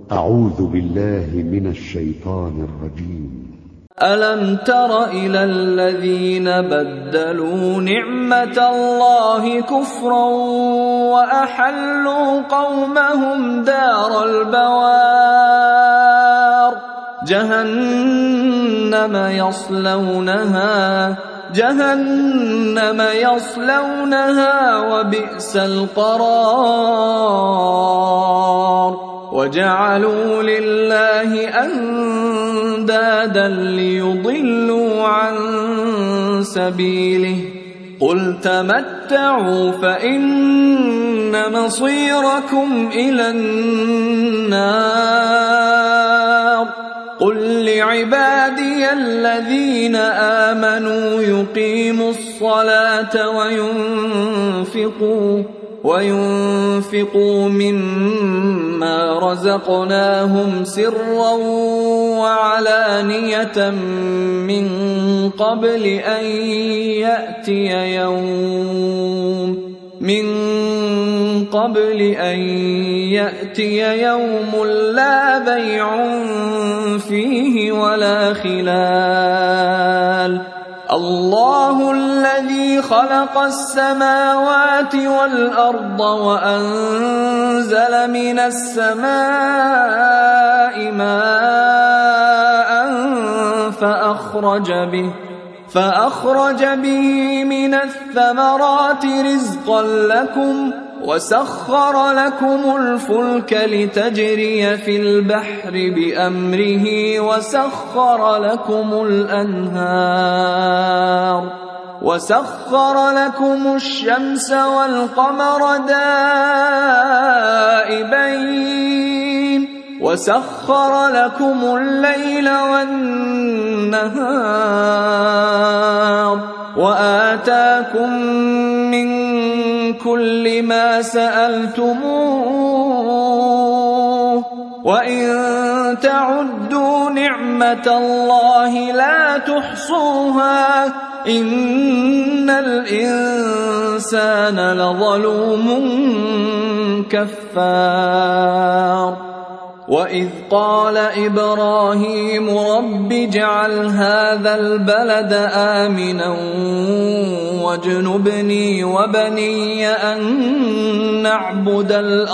أعوذ بالله من الشيطان الرجيم. ألم تر إلى الذين بدلوا نعمة الله كفرا وأحلوا قومهم دار البوار جهنم يصلونها وبئس القرار وجعلوا لله أندادا ليضلوا عن سبيله قل تمتعوا فإن مصيركم إلى النار قل لعبادي الذين آمنوا يقيموا الصلاة وينفقوا مما رزقناهم سرا وعلانية من قبل أن يأتي يوم لا بيع فيه ولا خلال الله الذي خلق السماوات والأرض وأنزل من السماء ماء فأخرج به من الثمرات رزقا لكم وسخر لكم الفلك لتجري في البحر بأمره وسخر لكم الشمس والقمر دائبين وسخر لكم الليل والنهار وآتاكم من كل ما سألتموه وإن تعدوا نعمة الله لا تحصوها إن الإنسان لظلوم كفار وإذ قال إبراهيم رب اجعل هذا البلد آمنا واجنبني وبني أن نعبد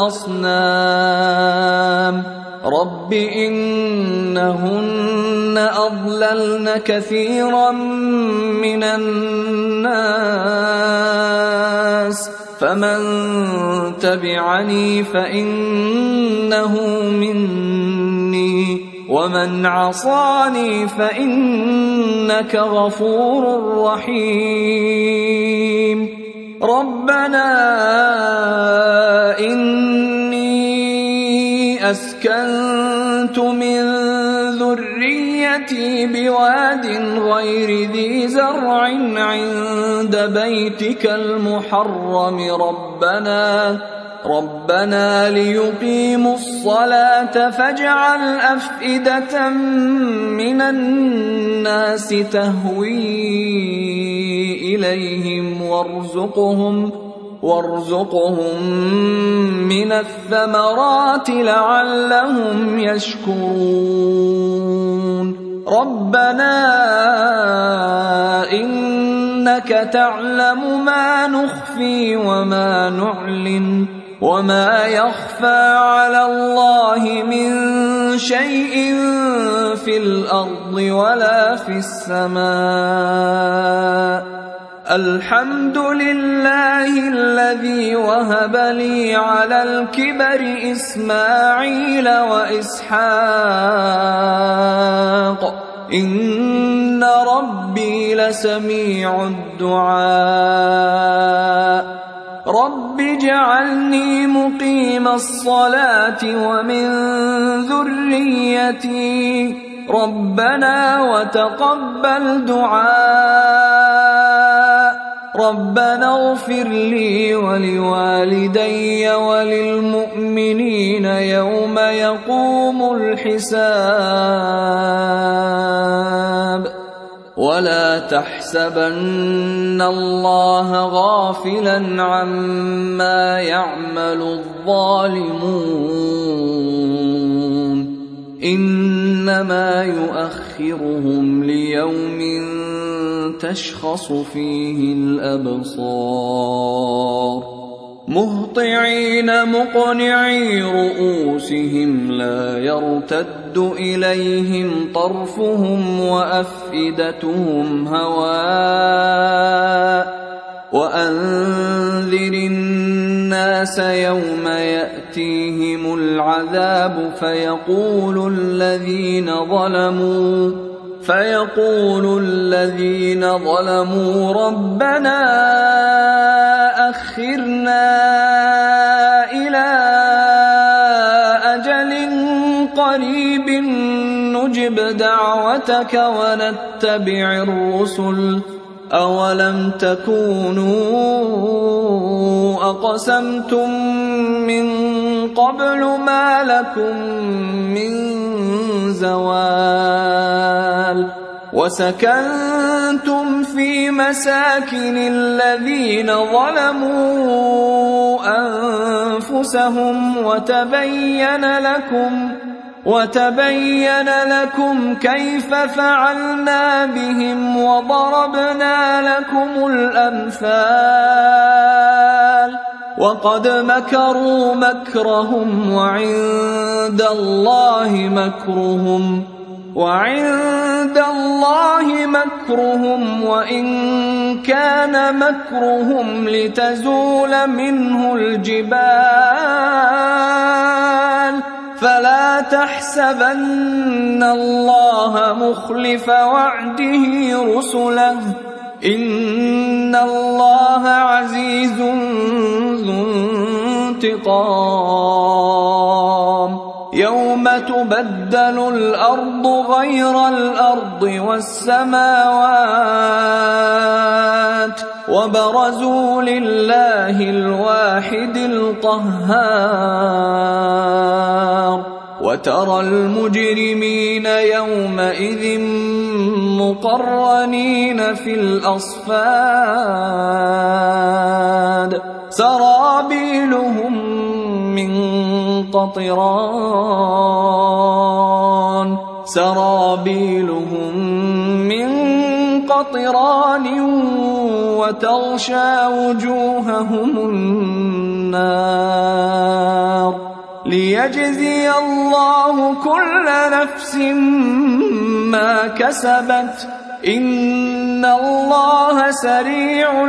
الأصنام رب إنهن أضللن كثيرا من الناس فمن تبعني فإنه مني ومن عصاني فإنك غفور رحيم ربنا إني أسكنت من ذريتي بواد غير ذي زرع عند بيتك المحرم ربنا ليقيموا الصلاة فاجعل أفئدة من الناس تهوي إليهم وارزقهم من الثمرات لعلهم يشكرون ربنا إنك تعلم ما نخفي وما نعلن وما يخفى على الله من شيء في الأرض ولا في السماء الحمد لله الذي وهب لي على الكبر إسماعيل وإسحاق إن ربي لسميع الدعاء رب اجعلني مقيم الصلاة ومن ذريتي ربنا وتقبل دعاء ربنا اغفر لي ولوالدي وللمؤمنين يوم يقوم الحساب ولا تحسبن الله غافلا عما يعمل الظالمون إنما يؤخرهم ليوم تشخص فيه الأبصار مهطعين مقنعي رؤوسهم لا يرتد إليهم طرفهم وأفئدتهم هواء وأنذر الناس يوم يأتيهم العذاب فيقول الذين ظلموا ربنا أخرنا إلى أجل قريب نجب دعوتك ونتبع الرسل أولم تكونوا أقسمتم من قبل ما لكم من زوال وسكنتم في مساكن الذين ظلموا أنفسهم وتبين لكم كيف فعلنا بهم وضربنا لكم الأمثال وقد مكروا مكرهم وعند الله مكرهم وإن كان مكرهم لتزول منه الجبال فلا تحسبن الله مخلف وعده رسله إن الله عزيز ذو انتقام يوم تبدل الأرض غير الأرض والسماوات وبرزوا لله الواحد القهار وترى المجرمين يومئذ مقرنين في الأصفاد سرابيلهم من قطران وتغشى وجوههم النار ليجزي الله كل نفس ما كسبت إن الله سريع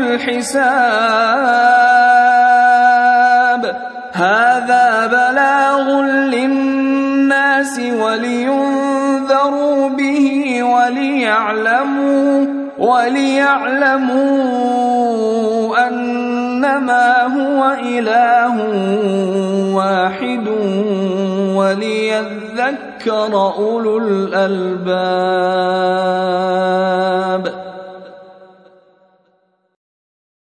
الحساب هذا بلاغ للناس ولينذروا به وليعلموا أنما هو إله واحد وليذكر أولو الألباب.